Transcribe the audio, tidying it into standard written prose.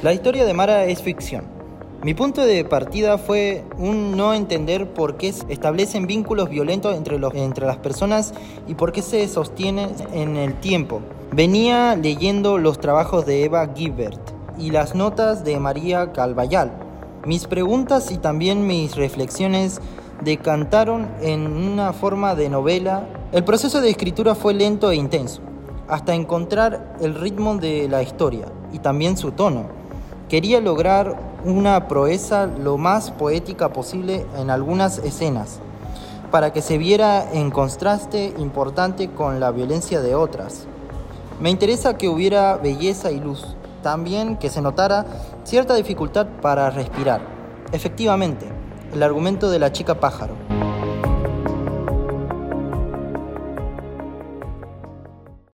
La historia de Mara es ficción. Mi punto de partida fue un no entender por qué se establecen vínculos violentos entre las personas y por qué se sostienen en el tiempo. Venía leyendo los trabajos de Eva Guibert y las notas de María Calbayal. Mis preguntas y también mis reflexiones decantaron en una forma de novela. El proceso de escritura fue lento e intenso, hasta encontrar el ritmo de la historia y también su tono. Quería lograr una proeza lo más poética posible en algunas escenas, para que se viera en contraste importante con la violencia de otras. Me interesa que hubiera belleza y luz, también que se notara cierta dificultad para respirar. Efectivamente, el argumento de la chica pájaro.